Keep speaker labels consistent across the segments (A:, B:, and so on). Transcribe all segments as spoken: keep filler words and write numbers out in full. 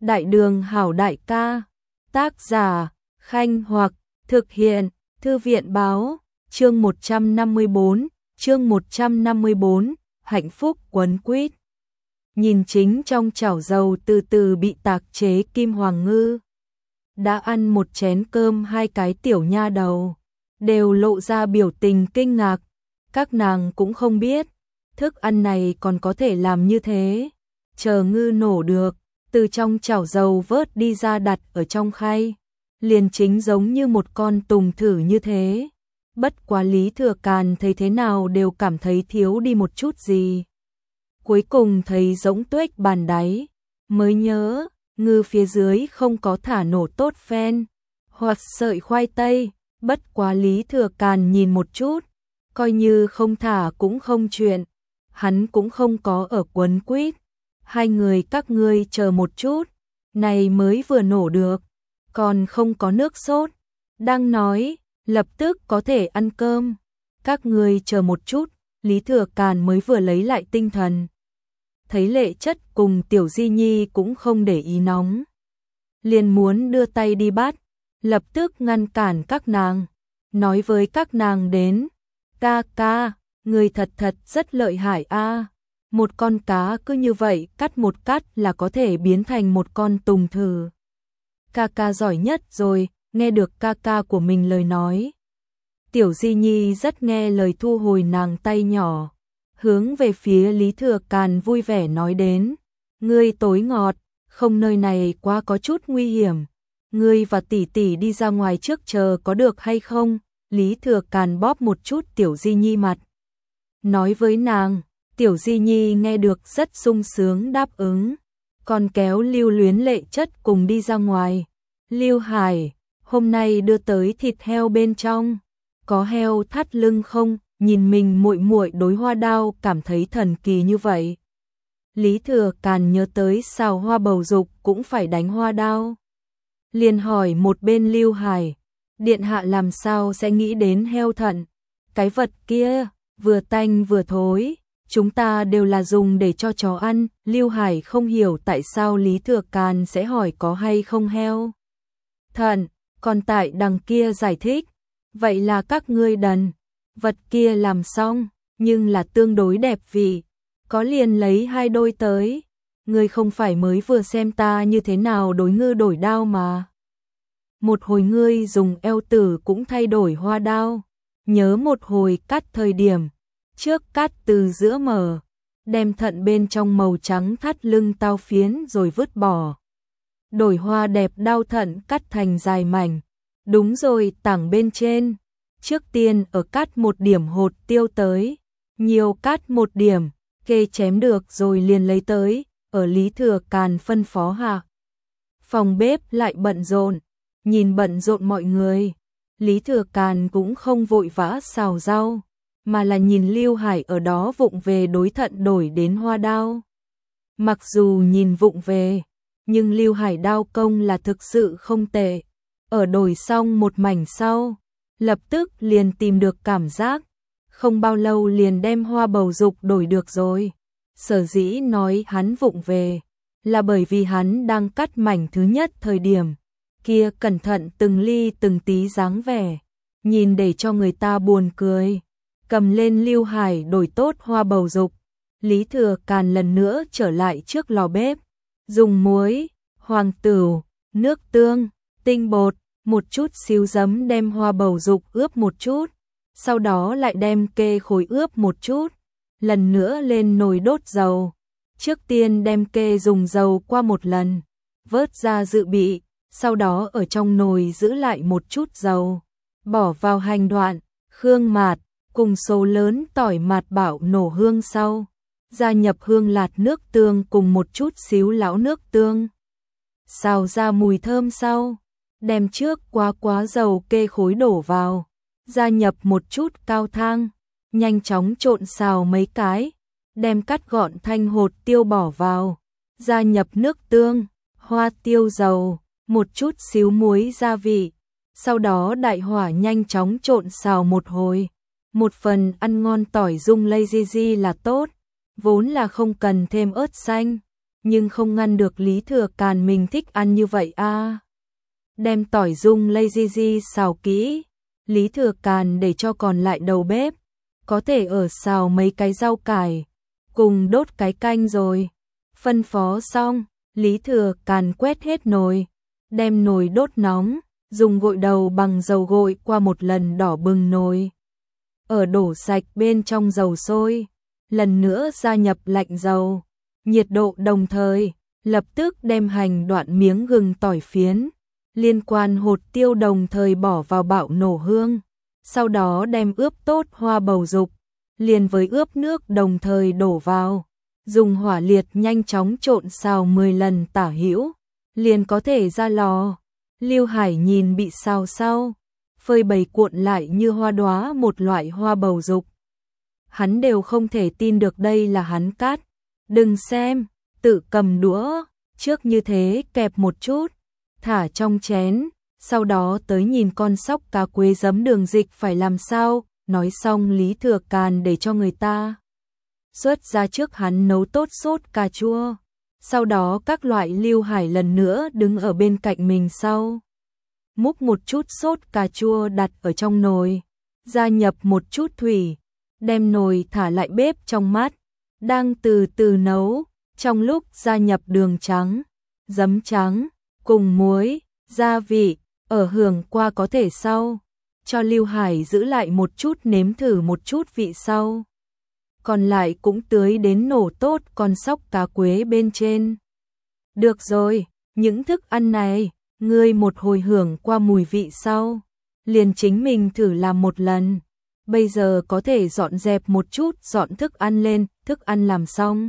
A: Đại đường hảo đại ca, tác giả, Khanh Hoặc, thực hiện, Thư viện báo, chương một trăm năm mươi bốn, chương một trăm năm mươi bốn, hạnh phúc quấn quýt. Nhìn chính trong chảo dầu từ từ bị tạc chế Kim Hoàng Ngư. Đã ăn một chén cơm hai cái tiểu nha đầu, đều lộ ra biểu tình kinh ngạc. Các nàng cũng không biết, thức ăn này còn có thể làm như thế. Chờ ngư nổ được, từ trong chảo dầu vớt đi ra đặt ở trong khay, liền chính giống như một con tùng thử như thế. Bất quá Lý Thừa Càn thấy thế nào đều cảm thấy thiếu đi một chút gì. Cuối cùng thấy giống tuếch bàn đáy, mới nhớ, ngư phía dưới không có thả nổ tốt phen, hoặc sợi khoai tây. Bất quá Lý Thừa Càn nhìn một chút, coi như không thả cũng không chuyện, hắn cũng không có ở quấn quýt. Hai người các ngươi chờ một chút, này mới vừa nổ được, còn không có nước sốt. Đang nói, lập tức có thể ăn cơm. Các ngươi chờ một chút, Lý Thừa Càn mới vừa lấy lại tinh thần. Thấy Lệ Chất cùng Tiểu Di Nhi cũng không để ý nóng, liền muốn đưa tay đi bắt, lập tức ngăn cản các nàng, nói với các nàng đến, ca ca, người thật thật rất lợi hại a. Một con cá cứ như vậy cắt một cắt là có thể biến thành một con tùng thử. Ca ca giỏi nhất rồi, nghe được ca ca của mình lời nói. Tiểu Di Nhi rất nghe lời thu hồi nàng tay nhỏ, hướng về phía Lý Thừa Càn vui vẻ nói đến, ngươi tối ngọt, không nơi này quá có chút nguy hiểm. Ngươi và tỷ tỷ đi ra ngoài trước chờ có được hay không? Lý Thừa Càn bóp một chút Tiểu Di Nhi mặt, nói với nàng. Tiểu Di Nhi nghe được rất sung sướng đáp ứng, còn kéo Lưu Luyến Lệ Chất cùng đi ra ngoài. Lưu Hải, hôm nay đưa tới thịt heo bên trong, có heo thắt lưng không? Nhìn mình muội muội đối hoa đao cảm thấy thần kỳ như vậy. Lý Thừa Càn nhớ tới sao hoa bầu dục cũng phải đánh hoa đao, liền hỏi một bên Lưu Hải, điện hạ làm sao sẽ nghĩ đến heo thận? Cái vật kia vừa tanh vừa thối, chúng ta đều là dùng để cho chó ăn. Lưu Hải không hiểu tại sao Lý Thừa Càn sẽ hỏi có hay không heo thận, còn tại đằng kia giải thích, vậy là các ngươi đần, vật kia làm xong, nhưng là tương đối đẹp vị, có liền lấy hai đôi tới. Ngươi không phải mới vừa xem ta như thế nào đối ngư đổi đao mà. Một hồi ngươi dùng eo tử cũng thay đổi hoa đao, nhớ một hồi cắt thời điểm, trước cắt từ giữa mở, đem thận bên trong màu trắng thắt lưng tao phiến rồi vứt bỏ. Đổi hoa đẹp đao thận cắt thành dài mảnh. Đúng rồi, tảng bên trên, trước tiên ở cắt một điểm hột tiêu tới, nhiều cắt một điểm, kê chém được rồi liền lấy tới. Ở Lý Thừa Càn phân phó hạ, phòng bếp lại bận rộn. Nhìn bận rộn mọi người, Lý Thừa Càn cũng không vội vã xào rau, mà là nhìn Lưu Hải ở đó vụng về đối thận đổi đến hoa đao. Mặc dù nhìn vụng về, nhưng Lưu Hải đao công là thực sự không tệ. Ở đổi xong một mảnh sau, lập tức liền tìm được cảm giác, không bao lâu liền đem hoa bầu dục đổi được rồi. Sở dĩ nói hắn vụng về, là bởi vì hắn đang cắt mảnh thứ nhất thời điểm, kia cẩn thận từng ly từng tí dáng vẻ, nhìn để cho người ta buồn cười. Cầm lên Lưu Hải đổi tốt hoa bầu dục, Lý Thừa Càn lần nữa trở lại trước lò bếp, dùng muối, hoàng tửu, nước tương, tinh bột, một chút xíu giấm đem hoa bầu dục ướp một chút, sau đó lại đem kê khối ướp một chút, lần nữa lên nồi đốt dầu. Trước tiên đem kê dùng dầu qua một lần, vớt ra dự bị, sau đó ở trong nồi giữ lại một chút dầu, bỏ vào hành đoạn, khương mạt, cùng số lớn tỏi mạt bảo nổ hương sau, gia nhập hương lạt nước tương cùng một chút xíu lão nước tương. Xào ra mùi thơm sau, đem trước quá quá dầu kê khối đổ vào, gia nhập một chút cao thang, nhanh chóng trộn xào mấy cái, đem cắt gọn thanh hột tiêu bỏ vào, gia nhập nước tương, hoa tiêu dầu, một chút xíu muối gia vị, sau đó đại hỏa nhanh chóng trộn xào một hồi. Một phần ăn ngon tỏi dung lây di di là tốt, vốn là không cần thêm ớt xanh, nhưng không ngăn được Lý Thừa Càn mình thích ăn như vậy a. À. Đem tỏi dung lazy xào kỹ, Lý Thừa Càn để cho còn lại đầu bếp, có thể ở xào mấy cái rau cải, cùng đốt cái canh rồi. Phân phó xong, Lý Thừa Càn quét hết nồi, đem nồi đốt nóng, dùng gội đầu bằng dầu gội qua một lần đỏ bừng nồi. Ở đổ sạch bên trong dầu sôi, lần nữa gia nhập lạnh dầu, nhiệt độ đồng thời, lập tức đem hành đoạn miếng gừng tỏi phiến, liên quan hột tiêu đồng thời bỏ vào bạo nổ hương, sau đó đem ướp tốt hoa bầu dục, liền với ướp nước đồng thời đổ vào, dùng hỏa liệt nhanh chóng trộn xào mười lần tả hữu, liền có thể ra lò. Lưu Hải nhìn bị xào sau, phơi bày cuộn lại như hoa đóa một loại hoa bầu dục. Hắn đều không thể tin được đây là hắn cắt. Đừng xem, tự cầm đũa, trước như thế kẹp một chút, thả trong chén, sau đó tới nhìn con sóc cá quế giấm đường dịch phải làm sao. Nói xong Lý Thừa Càn để cho người ta xuất ra trước hắn nấu tốt sốt cà chua. Sau đó các loại Lưu Hải lần nữa đứng ở bên cạnh mình sau. Múc một chút sốt cà chua đặt ở trong nồi, gia nhập một chút thủy, đem nồi thả lại bếp trong mát, đang từ từ nấu, trong lúc gia nhập đường trắng, giấm trắng, cùng muối, gia vị, ở hưởng qua có thể sau, cho Lưu Hải giữ lại một chút nếm thử một chút vị sau. Còn lại cũng tưới đến nổ tốt con sóc cá quế bên trên. Được rồi, những thức ăn này, ngươi một hồi hưởng qua mùi vị sau, liền chính mình thử làm một lần. Bây giờ có thể dọn dẹp một chút, dọn thức ăn lên, thức ăn làm xong.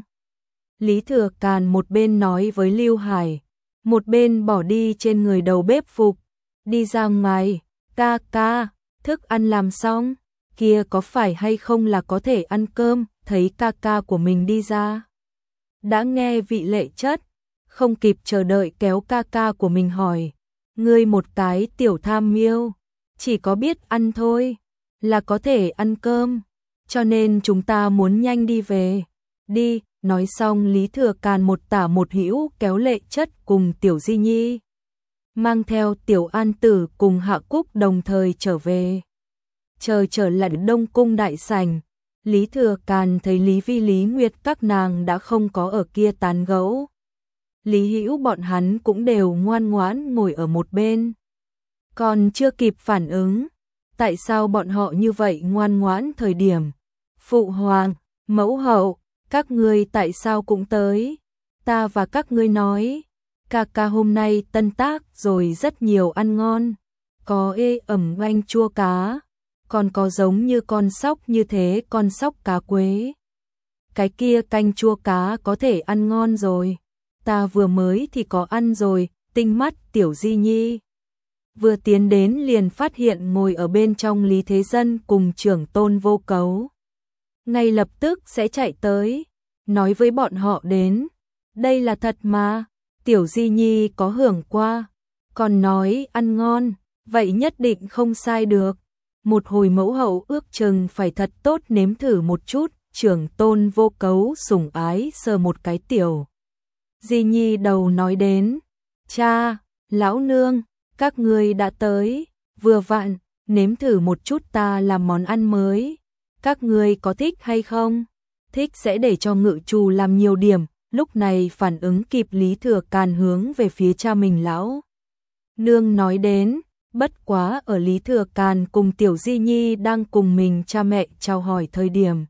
A: Lý Thừa Càn một bên nói với Lưu Hải, một bên bỏ đi trên người đầu bếp phục, đi ra ngoài, ca ca, thức ăn làm xong, kia có phải hay không là có thể ăn cơm, thấy ca ca của mình đi ra. Đã nghe vị Lệ Chất, không kịp chờ đợi kéo ca ca của mình hỏi, ngươi một cái tiểu tham miêu, chỉ có biết ăn thôi, là có thể ăn cơm, cho nên chúng ta muốn nhanh đi về. Đi, nói xong Lý Thừa Càn một tả một hữu kéo Lệ Chất cùng Tiểu Di Nhi, mang theo Tiểu An Tử cùng Hạ Cúc đồng thời trở về. Chờ trở lại Đông Cung đại sảnh, Lý Thừa Càn thấy Lý Vi Lý Nguyệt các nàng đã không có ở kia tán gẫu. Lý Hữu bọn hắn cũng đều ngoan ngoãn ngồi ở một bên. Còn chưa kịp phản ứng, tại sao bọn họ như vậy ngoan ngoãn thời điểm. Phụ hoàng, mẫu hậu, các ngươi tại sao cũng tới? Ta và các ngươi nói, ca ca hôm nay tân tác rồi rất nhiều ăn ngon, có ê ẩm oanh chua cá, còn có giống như con sóc như thế con sóc cá quế. Cái kia canh chua cá có thể ăn ngon rồi, ta vừa mới thì có ăn rồi. Tinh mắt Tiểu Di Nhi vừa tiến đến liền phát hiện ngồi ở bên trong Lý Thế Dân cùng trưởng tôn Vô Cấu. Ngay lập tức sẽ chạy tới, nói với bọn họ đến. Đây là thật mà, Tiểu Di Nhi có hưởng qua, còn nói ăn ngon, vậy nhất định không sai được. Một hồi mẫu hậu ước chừng phải thật tốt nếm thử một chút. Trưởng tôn Vô Cấu sủng ái sờ một cái Tiểu Di Nhi đầu nói đến, cha, lão nương, các ngươi đã tới, vừa vặn, nếm thử một chút ta làm món ăn mới, các ngươi có thích hay không? Thích sẽ để cho ngự trù làm nhiều điểm. Lúc này phản ứng kịp Lý Thừa Càn hướng về phía cha mình lão nương nói đến, bất quá ở Lý Thừa Càn cùng Tiểu Di Nhi đang cùng mình cha mẹ chào hỏi thời điểm.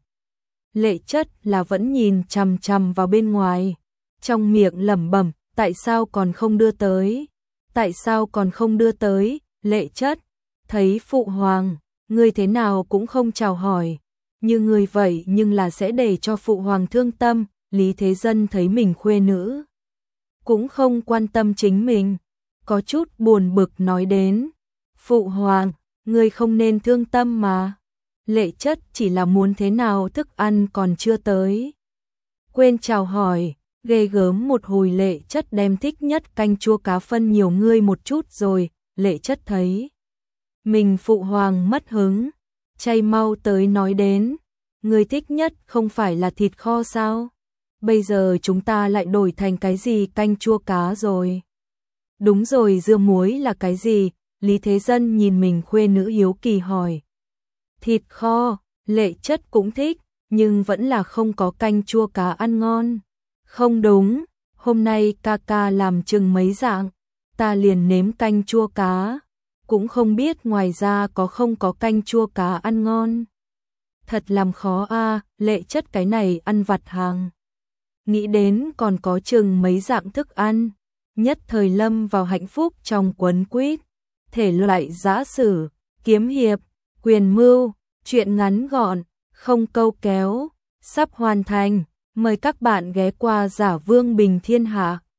A: Lệ Chất là vẫn nhìn chằm chằm vào bên ngoài, trong miệng lẩm bẩm, tại sao còn không đưa tới? Tại sao còn không đưa tới? Lệ Chất, thấy phụ hoàng, ngươi thế nào cũng không chào hỏi, như người vậy nhưng là sẽ để cho phụ hoàng thương tâm. Lý Thế Dân thấy mình khuê nữ, cũng không quan tâm chính mình, có chút buồn bực nói đến, phụ hoàng, ngươi không nên thương tâm mà. Lệ Chất chỉ là muốn thế nào thức ăn còn chưa tới, quên chào hỏi. Ghê gớm một hồi Lệ Chất đem thích nhất canh chua cá phân nhiều ngươi một chút rồi. Lệ Chất thấy mình phụ hoàng mất hứng, chay mau tới nói đến, ngươi thích nhất không phải là thịt kho sao? bây giờ chúng ta lại đổi thành cái gì canh chua cá rồi? Đúng rồi, dưa muối là cái gì? Lý Thế Dân nhìn mình khuê nữ hiếu kỳ hỏi. Thịt kho, Lệ Chất cũng thích, nhưng vẫn là không có canh chua cá ăn ngon. Không đúng, hôm nay ca ca làm chừng mấy dạng, ta liền nếm canh chua cá, cũng không biết ngoài ra có không có canh chua cá ăn ngon. Thật làm khó a, à, Lệ Chất cái này ăn vặt hàng. Nghĩ đến còn có chừng mấy dạng thức ăn, nhất thời lâm vào hạnh phúc trong quấn quýt, thể loại giã sử, kiếm hiệp, quyền mưu, truyện ngắn gọn, không câu kéo, sắp hoàn thành, mời các bạn ghé qua Giả Vương Bình Thiên Hạ.